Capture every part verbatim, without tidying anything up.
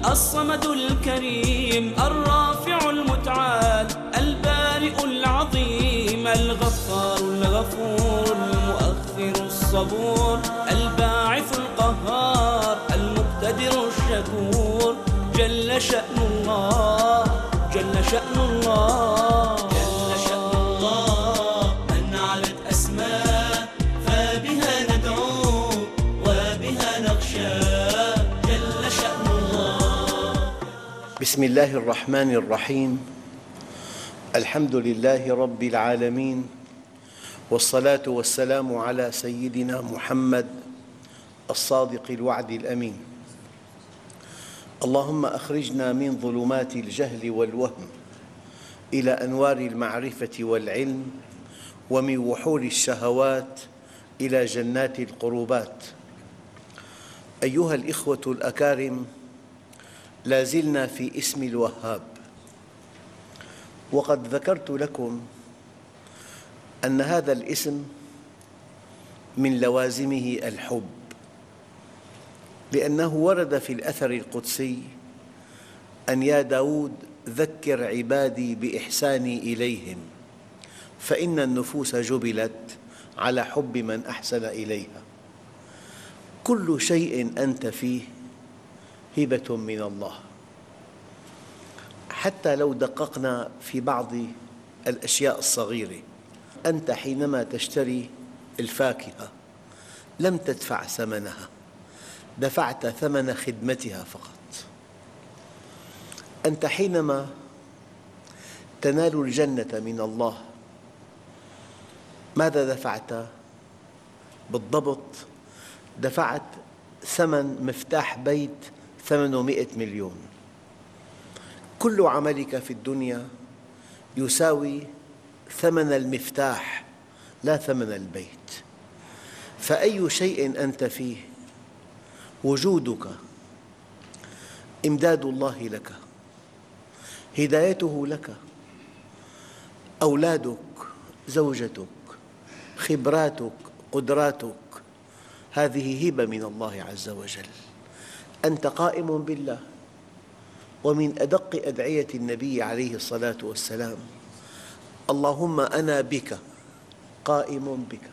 الصمد الكريم الرافع المتعال البارئ العظيم الغفار الغفور المؤخر الصبور الباعث القهار المقتدر الشكور جل شأن الله جل شأن الله جل شأن الله من علت أسماء فبها ندعو وبها نخشى جل شأن الله. بسم الله الرحمن الرحيم. الحمد لله رب العالمين، والصلاة والسلام على سيدنا محمد الصادق الوعد الأمين. اللهم أخرجنا من ظلمات الجهل والوهم إلى أنوار المعرفة والعلم، ومن وحول الشهوات إلى جنات القربات. أيها الإخوة الأكارم، لا زلنا في اسم الوهاب، وقد ذكرت لكم أن هذا الاسم من لوازمه الحب، لأنه ورد في الأثر القدسي أن يا داود ذكر عبادي بإحساني إليهم فإن النفوس جبلت على حب من أحسن إليها. كل شيء أنت فيه هبة من الله، حتى لو دققنا في بعض الأشياء الصغيرة. أنت حينما تشتري الفاكهة لم تدفع ثمنها، دفعت ثمن خدمتها فقط. أنت حينما تنال الجنة من الله ماذا دفعت؟ بالضبط دفعت ثمن مفتاح بيت ثمانمئة مليون. كل عملك في الدنيا يساوي ثمن المفتاح لا ثمن البيت. فأي شيء أنت فيه، وجودك إمداد الله لك، هدايته لك، أولادك، زوجتك، خبراتك، قدراتك، هذه هبة من الله عز وجل. أنت قائم بالله، ومن أدق أدعية النبي عليه الصلاة والسلام: اللهم أنا بك قائم بك.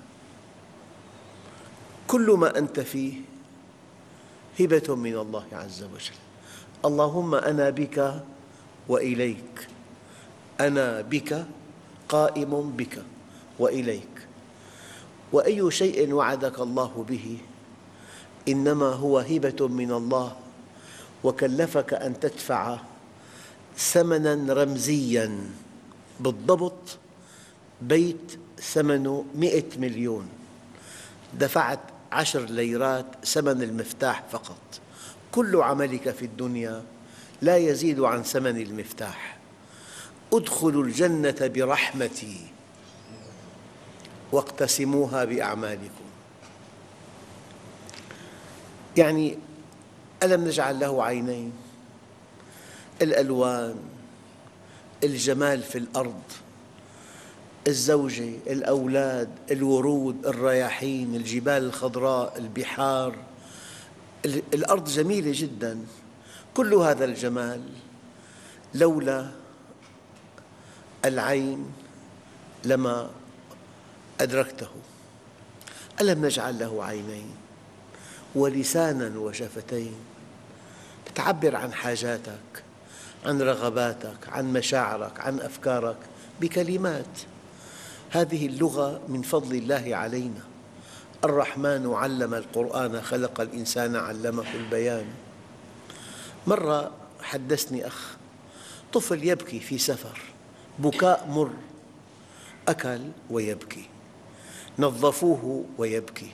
كل ما أنت فيه هبة من الله عز وجل. اللهم أنا بك وإليك، أنا بك قائم بك وإليك. وأي شيء وعدك الله به إنما هو هبة من الله، وكلفك أن تدفع ثمناً رمزياً. بالضبط بيت ثمنه مئة مليون، دفعت عشر ليرات ثمن المفتاح فقط. كل عملك في الدنيا لا يزيد عن ثمن المفتاح. ادخلوا الجنة برحمتي واقتسموها بأعمالكم. يعني ألم نجعل له عينين؟ الألوان، الجمال في الأرض، الزوجة، الأولاد، الورود، الرياحين، الجبال الخضراء، البحار. الأرض جميلة جداً. كل هذا الجمال لولا العين لما أدركته. ألم نجعل له عينين ولساناً وشفتين تعبر عن حاجاتك، عن رغباتك، عن مشاعرك، عن أفكارك بكلمات. هذه اللغة من فضل الله علينا. الرحمن علم القرآن خلق الإنسان علمه البيان. مرة حدثني أخ، طفل يبكي في سفر، بكاء مر، أكل ويبكي، نظفوه ويبكي،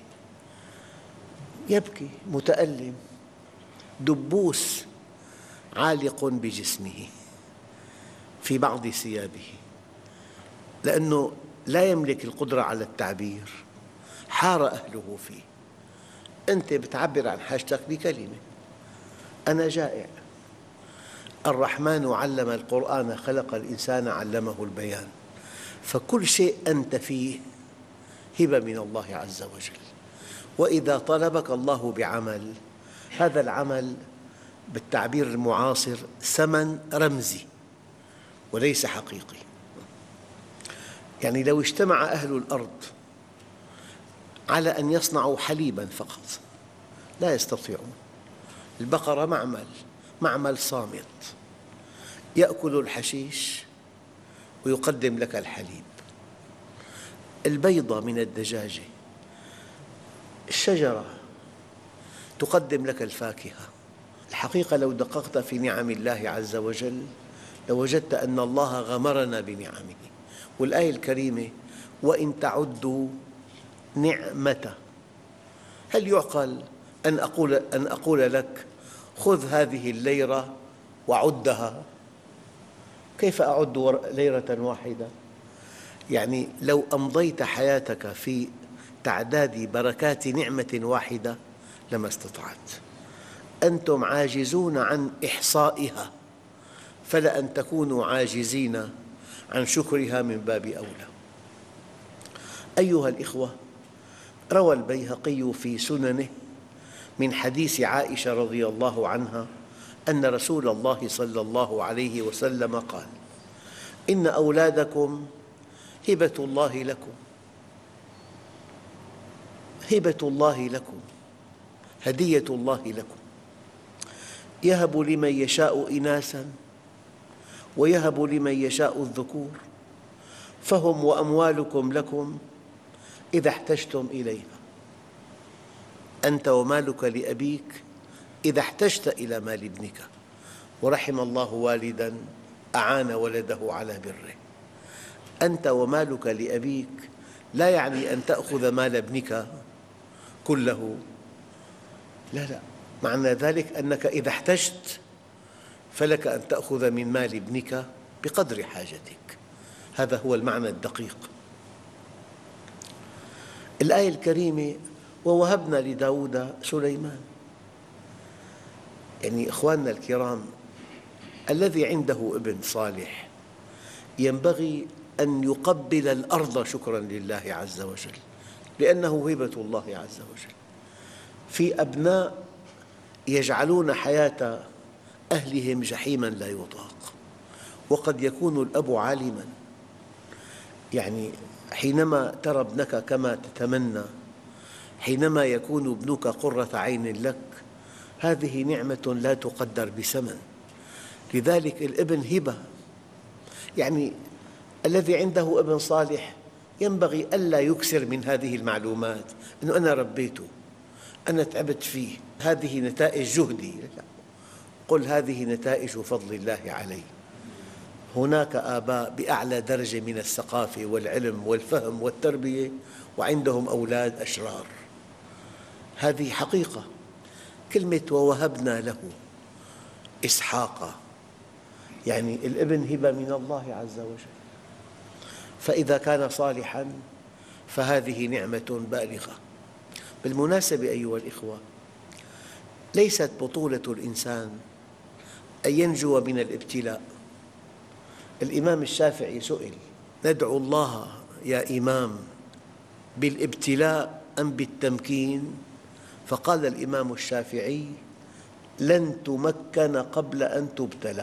يبكي متألم، دبوس عالق بجسمه في بعض ثيابه، لأنه لا يملك القدرة على التعبير، حار أهله فيه. أنت بتعبر عن حاجتك بكلمة: أنا جائع. الرحمن علم القرآن خلق الإنسان علمه البيان. فكل شيء أنت فيه هبة من الله عز وجل. وإذا طلبك الله بعمل، هذا العمل بالتعبير المعاصر ثمن رمزي وليس حقيقي. يعني لو اجتمع أهل الأرض على أن يصنعوا حليباً فقط لا يستطيعون. البقرة معمل معمل صامت يأكل الحشيش ويقدم لك الحليب. البيضة من الدجاجة، الشجرة تقدم لك الفاكهة. الحقيقة لو دققت في نعم الله عز وجل لوجدت أن الله غمرنا بنعمه. والآية الكريمة وإن تعدوا نعمة، هل يعقل أن أقول, أن أقول لك خذ هذه الليرة وعدها؟ كيف أعد ليرة واحدة؟ يعني لو أمضيت حياتك في تعداد بركات نعمة واحدة لما استطعت. أنتم عاجزون عن إحصائها، فلأن تكونوا عاجزين عن شكرها من باب أولى. أيها الإخوة، روى البيهقي في سننه من حديث عائشة رضي الله عنها أن رسول الله صلى الله عليه وسلم قال: إن أولادكم هبة الله لكم، هبة الله لكم، هدية الله لكم، يهب لمن يشاء إناثاً ويهب لمن يشاء الذكور، فهم وأموالكم لكم إذا احتجتم إليها. أنت ومالك لأبيك إذا احتجت إلى مال ابنك، ورحم الله والداً أعان ولده على بره. أنت ومالك لأبيك لا يعني أن تأخذ مال ابنك كله، لا لا، معنى ذلك أنك إذا احتجت فلك أن تأخذ من مال ابنك بقدر حاجتك. هذا هو المعنى الدقيق. الآية الكريمة ووهبنا لداود سليمان. يعني إخواننا الكرام، الذي عنده ابن صالح ينبغي أن يقبل الأرض شكراً لله عز وجل، لأنه هبة الله عز وجل. في أبناء يجعلون حياة أهلهم جحيماً لا يطاق، وقد يكون الأب عالماً. يعني حينما ترى ابنك كما تتمنى، حينما يكون ابنك قرة عين لك، هذه نعمة لا تقدر بثمن. لذلك الابن هبة. يعني الذي عنده ابن صالح ينبغي ألا يكثر من هذه المعلومات، أنه أنا ربيته، أنا تعبت فيه، هذه نتائج جهدي. لا. قل هذه نتائج فضل الله علي. هناك آباء بأعلى درجة من الثقافة والعلم والفهم والتربية وعندهم أولاد أشرار. هذه حقيقة. كلمة ووهبنا له إسحاق، يعني الابن هبة من الله عز وجل، فإذا كان صالحاً فهذه نعمة بالغة. بالمناسبة أيها الإخوة، ليست بطولة الإنسان أن ينجو من الابتلاء. الإمام الشافعي سئل: ندعو الله يا إمام بالابتلاء أم بالتمكين؟ فقال الإمام الشافعي: لن تمكن قبل أن تبتلى.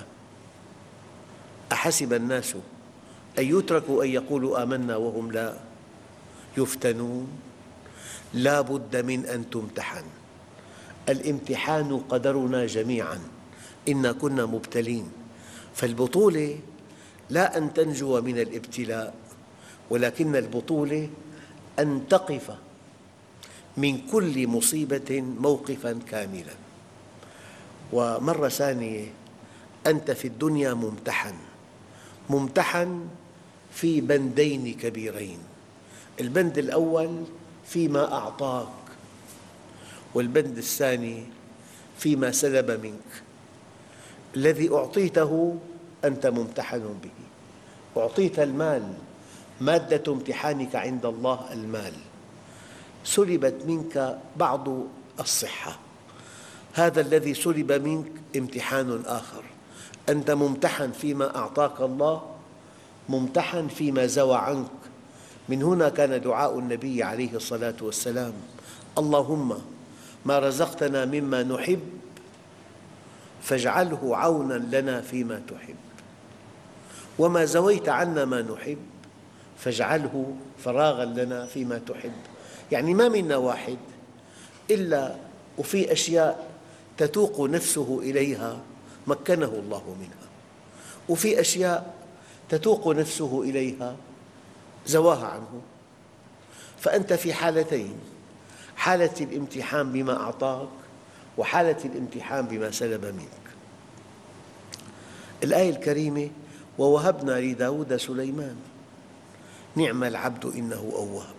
أحسب الناس أن يتركوا أن يقولوا آمنا وهم لا يفتنون؟ لا بد من أن تمتحن. الامتحان قدرنا جميعاً، إنا كنا مبتلين. فالبطولة لا أن تنجو من الابتلاء، ولكن البطولة أن تقف من كل مصيبة موقفاً كاملاً. ومرة ثانية أنت في الدنيا ممتحن، ممتحن في بندين كبيرين. البند الأول فيما أعطاك، والبند الثاني فيما سلب منك. الذي أعطيته أنت ممتحن به. أعطيت المال، مادة امتحانك عند الله المال. سلبت منك بعض الصحة، هذا الذي سلب منك امتحان آخر. أنت ممتحن فيما أعطاك الله، ممتحن فيما زوى عنك. من هنا كان دعاء النبي عليه الصلاة والسلام: اللهم ما رزقتنا مما نحب فاجعله عونا لنا فيما تحب، وما زويت عنا ما نحب فاجعله فراغا لنا فيما تحب. يعني ما منا واحد إلا وفي أشياء تتوق نفسه إليها مكنه الله منها، وفي أشياء تتوق نفسه إليها زواها عنه. فأنت في حالتين: حالة الامتحان بما أعطاك، وحالة الامتحان بما سلب منك. الآية الكريمة: ووهبنا لداود سليمان نعم العبد إنه أواب.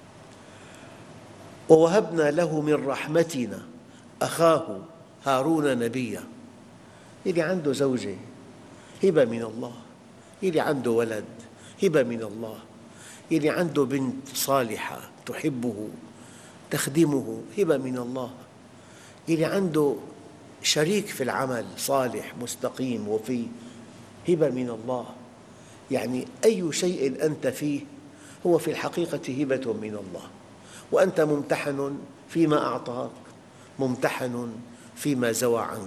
ووهبنا له من رحمتنا أخاه هارون نبيا. يلي عنده زوجة هبة من الله، يلي عنده ولد هبة من الله، يلي عنده بنت صالحة تحبه تخدمه هبة من الله، يلي عنده شريك في العمل صالح مستقيم وفي هبة من الله. يعني أي شيء أنت فيه هو في الحقيقة هبة من الله، وأنت ممتحن فيما أعطاك، ممتحن فيما زوى عنك.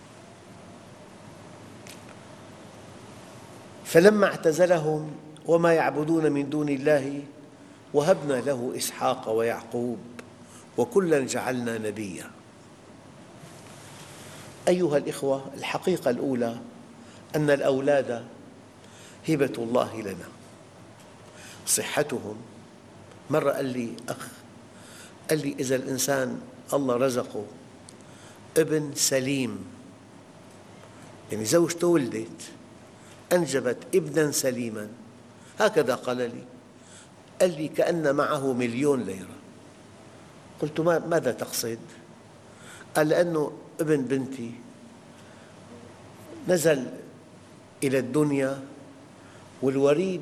فلما اعتزلهم وما يعبدون من دون الله وهبنا له إسحاق ويعقوب وكلا جعلنا نبيا. أيها الإخوة، الحقيقة الأولى أن الأولاد هبة الله لنا، صحتهم. مرة قال لي أخ، قال لي إذا الإنسان الله رزقه ابن سليم، يعني زوجته ولدت أنجبت ابناً سليماً، هكذا قال لي، قال لي كأن معه مليون ليرة. قلت ماذا تقصد؟ قال لأنه ابن بنتي نزل إلى الدنيا والوريد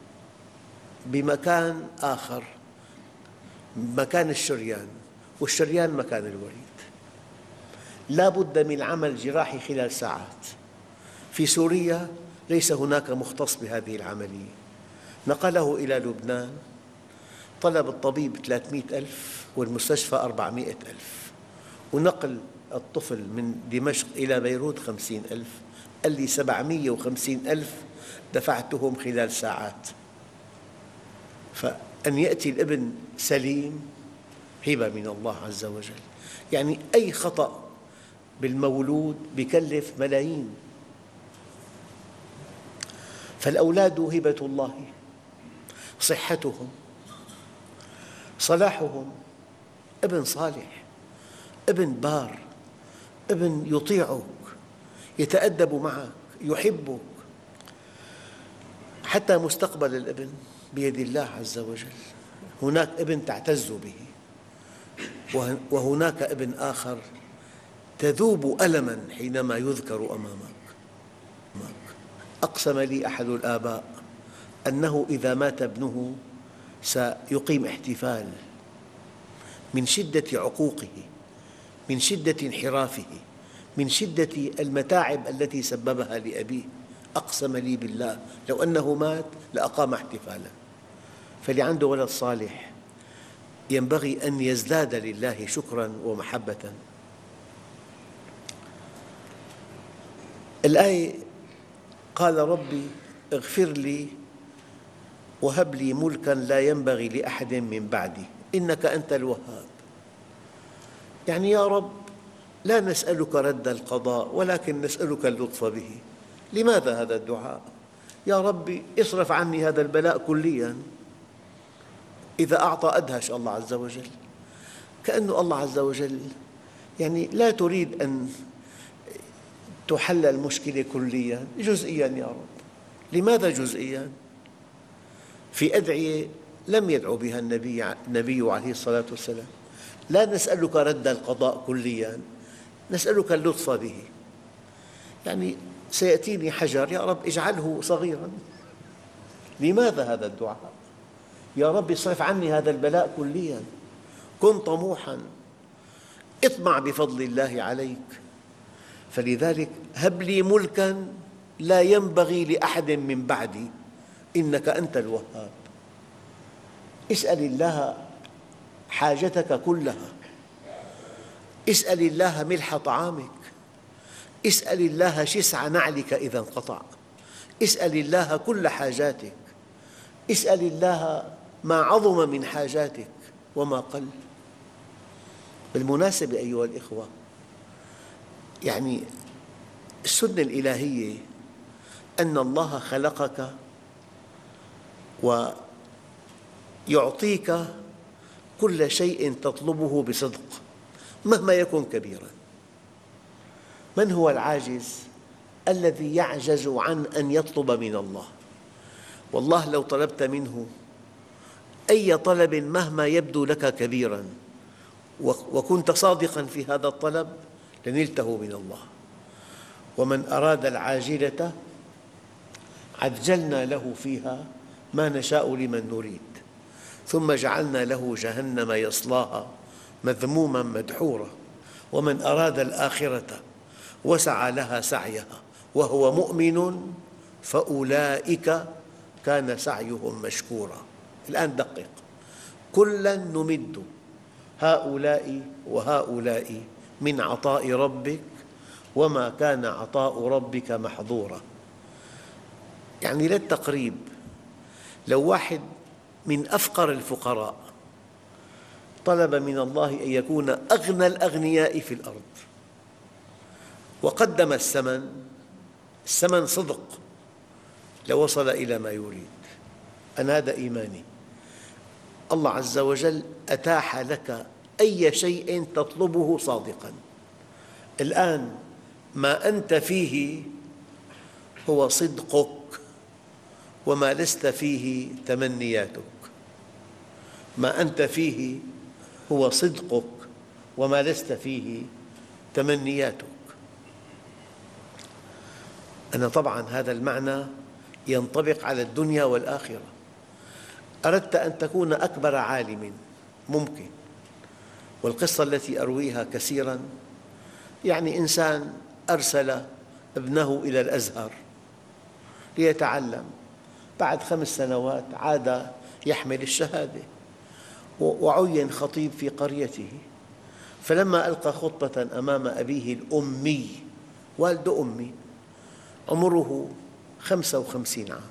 بمكان آخر، مكان الشريان، والشريان مكان الوريد، لا بد من عمل جراحي خلال ساعات. في سوريا ليس هناك مختص بهذه العملية، نقله إلى لبنان، طلب الطبيب ثلاثمئة ألف والمستشفى أربعمئة ألف، ونقل الطفل من دمشق إلى بيروت خمسين ألف. قال لي سبعمئة وخمسين ألف دفعتهم خلال ساعات. فأن يأتي الابن سليم هبة من الله عز وجل. يعني أي خطأ بالمولود يكلف ملايين. فالأولاد هبة الله، صحتهم، صلاحهم، ابن صالح، ابن بار، ابن يطيعك، يتأدب معك، يحبك. حتى مستقبل الابن بيد الله عز وجل. هناك ابن تعتز به، وهناك ابن آخر تذوب ألماً حينما يذكر أمامك. أقسم لي أحد الآباء أنه إذا مات ابنه سيقيم احتفال من شدة عقوقه، من شدة انحرافه، من شدة المتاعب التي سببها لأبيه. أقسم لي بالله لو أنه مات لأقام احتفالا. فاللي عنده ولد صالح ينبغي أن يزداد لله شكرا ومحبة. الآية: قال ربي اغفر لي وهب لي ملكا لا ينبغي لأحد من بعدي إنك أنت الوهاب. يعني يا رب لا نسألك رد القضاء ولكن نسألك اللطف به. لماذا هذا الدعاء؟ يا ربي اصرف عني هذا البلاء كلياً. إذا أعطى أدهش الله عز وجل، كأن الله عز وجل يعني لا تريد أن تحل المشكلة كلياً، جزئياً. يا رب لماذا جزئياً؟ في أدعية لم يدعو بها النبي, النبي عليه الصلاة والسلام: لا نسألك رد القضاء كلياً، نسألك اللطف به. يعني سيأتيني حجر، يا رب اجعله صغيراً. لماذا هذا الدعاء؟ يا رب اصرف عني هذا البلاء كلياً. كن طموحاً، اطمع بفضل الله عليك. فلذلك هب لي ملكاً لا ينبغي لأحد من بعدي إنك أنت الوهاب. اسأل الله حاجتك كلها، اسأل الله ملح طعامك، اسأل الله شسع نعلك إذا انقطع، اسأل الله كل حاجاتك، اسأل الله ما عظم من حاجاتك وما قل. بالمناسبة أيها الإخوة، يعني السنة الإلهية أن الله خلقك ويعطيك كل شيء تطلبه بصدق مهما يكن كبيراً. من هو العاجز؟ الذي يعجز عن أن يطلب من الله. والله لو طلبت منه أي طلب مهما يبدو لك كبيراً وكنت صادقاً في هذا الطلب لنلته من الله. ومن أراد العاجلة عجلنا له فيها ما نشاء لمن نريد ثم جعلنا له جهنم يصلاها مذموما مدحورا. ومن أراد الآخرة وسعى لها سعيها وهو مؤمن فأولئك كان سعيهم مشكورا. الآن دقق، كلا نمد هؤلاء وهؤلاء من عطاء ربك وما كان عطاء ربك محظورا. يعني للتقريب، لو واحد من أفقر الفقراء طلب من الله أن يكون أغنى الأغنياء في الأرض وقدم الثمن، الثمن صدق، لوصل إلى ما يريد. أنا هذا إيماني. الله عز وجل أتاح لك أي شيء تطلبه صادقاً. الآن ما أنت فيه هو صدقك وما لست فيه تمنياتك. ما أنت فيه هو صدقك وما لست فيه تمنياتك. أنا طبعاً هذا المعنى ينطبق على الدنيا والآخرة. أردت أن تكون أكبر عالم ممكن، والقصة التي أرويها كثيراً، يعني إنسان أرسل ابنه إلى الأزهر ليتعلم، بعد خمس سنوات عاد يحمل الشهادة وعين خطيب في قريته. فلما ألقى خطبة أمام أبيه الأمي، والد أمي عمره خمسة وخمسين عام،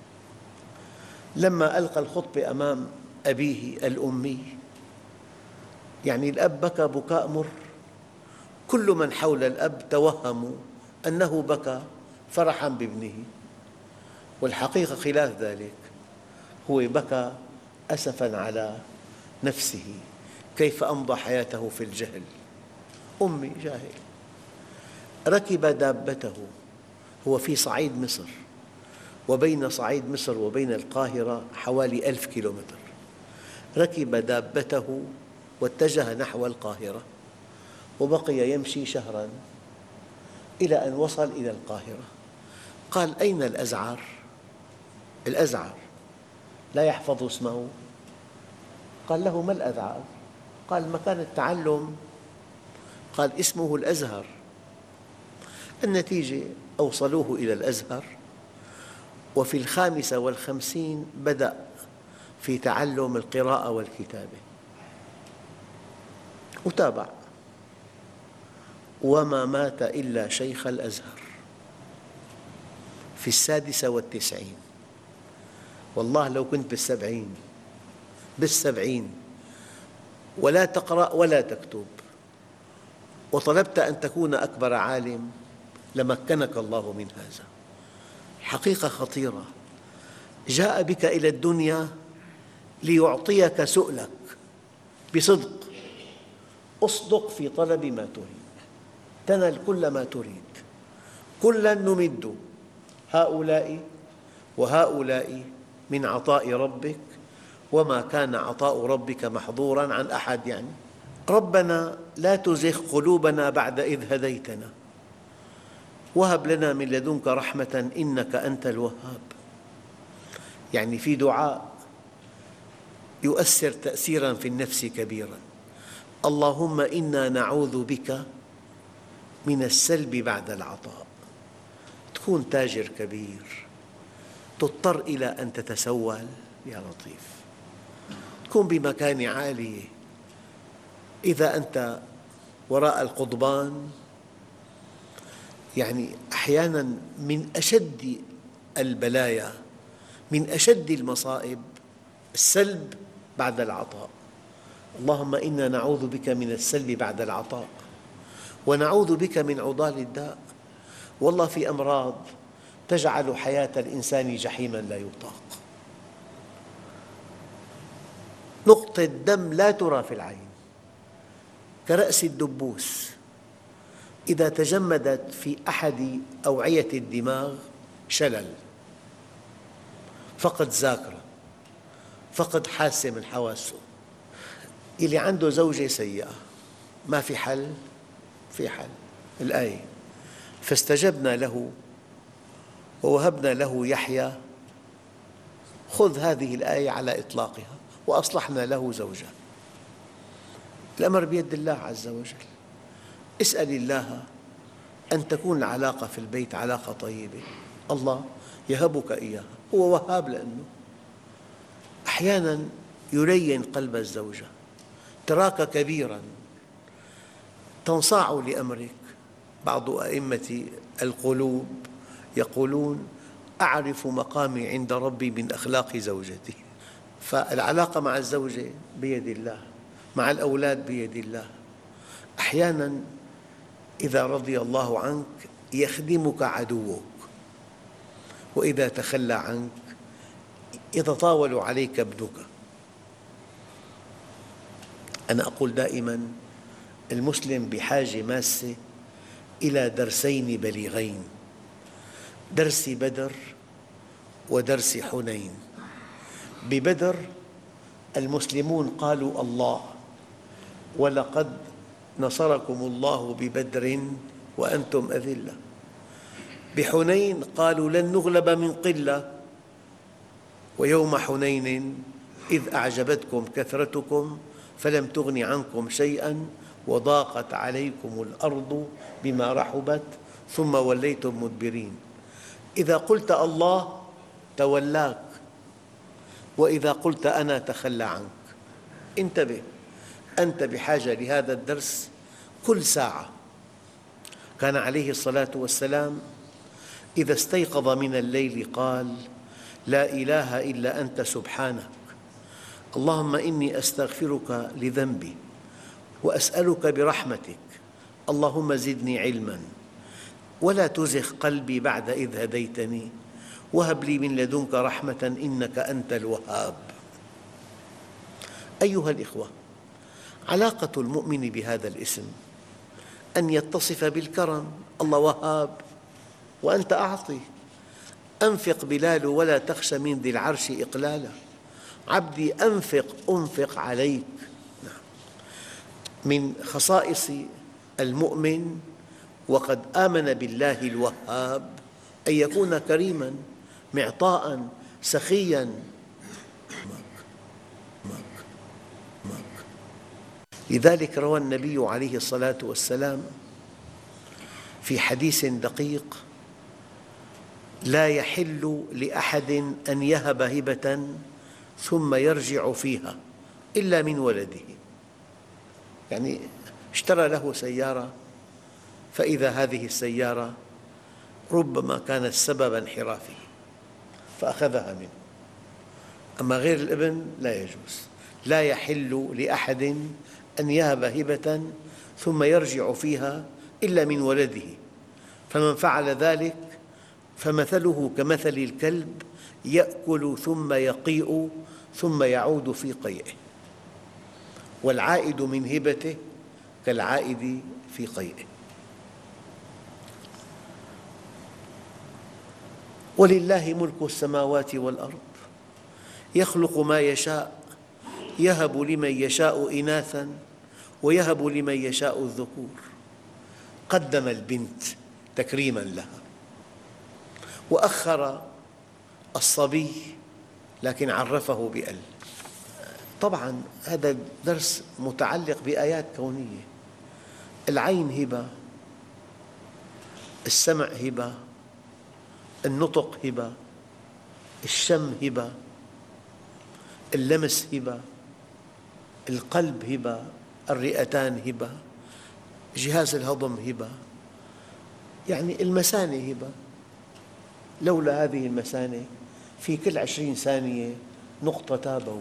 لما ألقى الخطبة أمام أبيه الأمي، يعني الأب بكى بكاء مر. كل من حول الأب توهموا أنه بكى فرحاً بابنه، والحقيقة خلاف ذلك، هو بكى أسفاً على نفسه كيف أمضى حياته في الجهل. أمي جاهل. ركب دابته، هو في صعيد مصر، وبين صعيد مصر وبين القاهرة حوالي ألف كيلومتر. ركب دابته واتجه نحو القاهرة، وبقي يمشي شهراً إلى أن وصل إلى القاهرة. قال: أين الأزعر؟ الأزعر لا يحفظ اسمه. قال له: ما الأزعر؟ قال: مكان التعلم. قال: اسمه الأزهر. النتيجة أوصلوه إلى الأزهر، وفي الخامسة والخمسين بدأ في تعلم القراءة والكتابة وتابع، وما مات إلا شيخ الأزهر في السادسة والتسعين. والله لو كنت بالسبعين بالسبعين ولا تقرأ ولا تكتب وطلبت أن تكون أكبر عالم لمكنك الله من هذا. حقيقة خطيرة، جاء بك إلى الدنيا ليعطيك سؤلك بصدق. اصدق في طلب ما تريد تنل كل ما تريد. كلا نمد هؤلاء وهؤلاء من عطاء ربك وما كان عطاء ربك محظوراً عن أحد. يعني ربنا لا تزغ قلوبنا بعد إذ هديتنا وهب لنا من لدنك رحمة إنك أنت الوهاب. يعني في دعاء يؤثر تأثيراً في النفس كبيراً: اللهم إنا نعوذ بك من السلب بعد العطاء. تكون تاجر كبير تضطر إلى أن تتسول يا لطيف، تكون بمكانة عالية، إذا أنت وراء القضبان يعني أحياناً من أشد البلايا، من أشد المصائب السلب بعد العطاء. اللهم إنا نعوذ بك من السلب بعد العطاء، ونعوذ بك من عضال الداء. والله في أمراض تجعل حياة الإنسان جحيماً لا يطاق. نقطة دم لا ترى في العين كرأس الدبوس إذا تجمدت في أحد أوعية الدماغ شلل، فقد ذاكرة، فقد حاسة من حواسه. اللي عنده زوجة سيئة ما في حل؟ في حل. الآية: فاستجبنا له ووهبنا له يحيى. خذ هذه الآية على إطلاقها: وأصلحنا له زوجه. الأمر بيد الله عز وجل. اسأل الله أن تكون العلاقة في البيت علاقة طيبة، الله يهبك إياها، هو وهاب. لأنه أحياناً يلين قلب الزوجة، تراك كبيراً تنصاع لأمرك. بعض أئمة القلوب يقولون: أعرف مقامي عند ربي من أخلاق زوجتي. فالعلاقة مع الزوجة بيد الله، مع الأولاد بيد الله. أحياناً إذا رضي الله عنك يخدمك عدوك، وإذا تخلى عنك يتطاول عليك ابنك. أنا أقول دائماً: المسلم بحاجة ماسة إلى درسين بليغين، درس بدر ودرس حنين. ببدر المسلمون قالوا: الله ولقد نصركم الله ببدر وأنتم أذلة. بحنين قالوا: لن نغلب من قلة. ويوم حنين إذ أعجبتكم كثرتكم فلم تغن عنكم شيئا وضاقت عليكم الأرض بما رحبت ثم وليتم مدبرين. إذا قلت الله تولاك، وإذا قلت أنا تخلى عنك. انتبه، أنت بحاجة لهذا الدرس كل ساعة. كان عليه الصلاة والسلام إذا استيقظ من الليل قال: لا إله إلا أنت سبحانك، اللهم إني أستغفرك لذنبي وأسألك برحمتك، اللهم زدني علماً ولا تزغ قلبي بعد إذ هديتني وهب لي من لدنك رحمة إنك أنت الوهاب. أيها الإخوة، علاقة المؤمن بهذا الاسم أن يتصف بالكرم. الله وهاب وأنت أعطي. أنفق بلال ولا تخش من ذي العرش إقلالا. عبدي أنفق أنفق عليك. من خصائص المؤمن وقد آمن بالله الوهاب أن يكون كريماً معطاءً سخياً. لذلك روى النبي عليه الصلاة والسلام في حديث دقيق: لا يحل لأحد أن يهب هبة ثم يرجع فيها إلا من ولده. يعني اشترى له سيارة، فإذا هذه السيارة ربما كانت سبب انحرافه فأخذها منه، أما غير الابن لا يجوز. لا يحل لأحد أن يهب هبة ثم يرجع فيها إلا من ولده، فمن فعل ذلك فمثله كمثل الكلب يأكل ثم يقيء ثم يعود في قيئه، والعائد من هبته كالعائد في قيئه. ولله ملك السماوات والأرض يخلق ما يشاء يهب لمن يشاء إناثاً ويهب لمن يشاء الذكور. قدم البنت تكريماً لها، وأخر الصبي لكن عرفه بأل. طبعاً هذا الدرس متعلق بآيات كونية. العين هبة، السمع هبة، النطق هبة، الشم هبة، اللمس هبة، القلب هبة، الرئتان هبة، جهاز الهضم هبة. يعني المثانة هبة، لولا هذه المثانة في كل عشرين ثانية نقطة بول.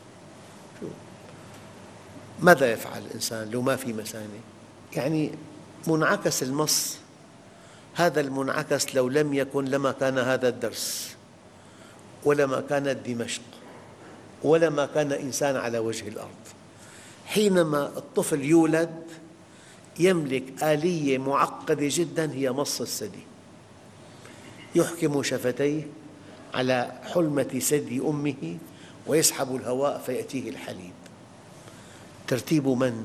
ماذا يفعل الإنسان لو ما في مثانة؟ يعني منعكس المص، هذا المنعكس لو لم يكن لما كان هذا الدرس، ولما كانت دمشق، ولما كان إنسان على وجه الأرض. حينما الطفل يولد يملك آلية معقدة جدا هي مص الثدي، يحكم شفتيه على حلمة ثدي أمه ويسحب الهواء فيأتيه الحليب. ترتيب من؟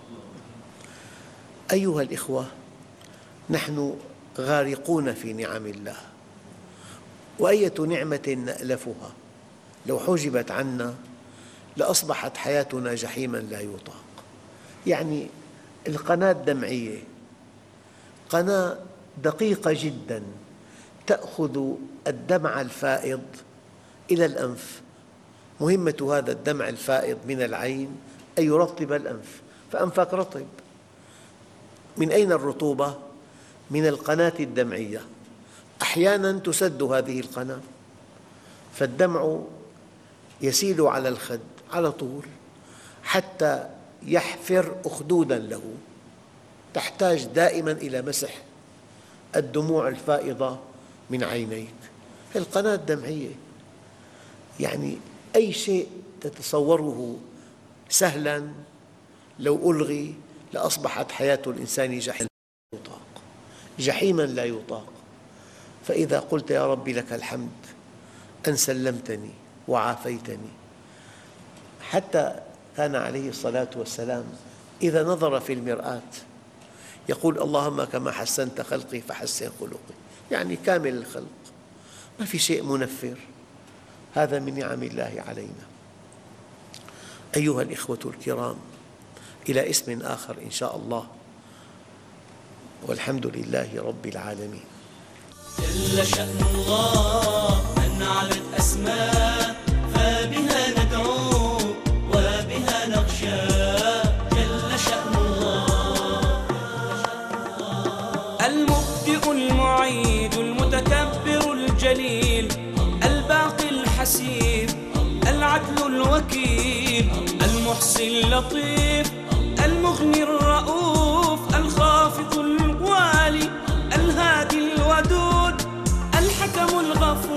أيها الإخوة، نحن غارقون في نعم الله، وأية نعمة نألفها لو حجبت عنا لأصبحت حياتنا جحيما لا يطاق. يعني القناة الدمعية قناة دقيقة جدا تأخذ الدمع الفائض إلى الأنف. مهمة هذا الدمع الفائض من العين أن يرطب الأنف، فأنفك رطب. من أين الرطوبة؟ من القناة الدمعية. أحياناً تسد هذه القناة فالدمع يسيل على الخد على طول حتى يحفر أخدوداً له، تحتاج دائماً إلى مسح الدموع الفائضة من عينيك. القناة الدمعية يعني أي شيء تتصوره سهلاً لو ألغي لأصبحت حياة الإنسان جحيماً لا يطاق، جحيماً لا يطاق. فإذا قلت يا رب لك الحمد أن سلمتني وعافيتني. حتى كان عليه الصلاة والسلام إذا نظر في المرآة يقول اللهم كما حسنت خلقي فحسن خلقي، يعني كامل الخلق، ما في شيء منفر. هذا من نعم الله علينا. أيها الإخوة الكرام، إلى اسم آخر إن شاء الله، والحمد لله رب العالمين. جل شأن الله من علت أسماء، فبها ندعو وبها نخشى. جل شأن الله المبدئ المعيد المتكبر الجليل الباقي الحسيب العدل الوكيل المحصي اللطيف المغني الرؤوف الخافض الوالي الهادي الودود الحكم الغفور.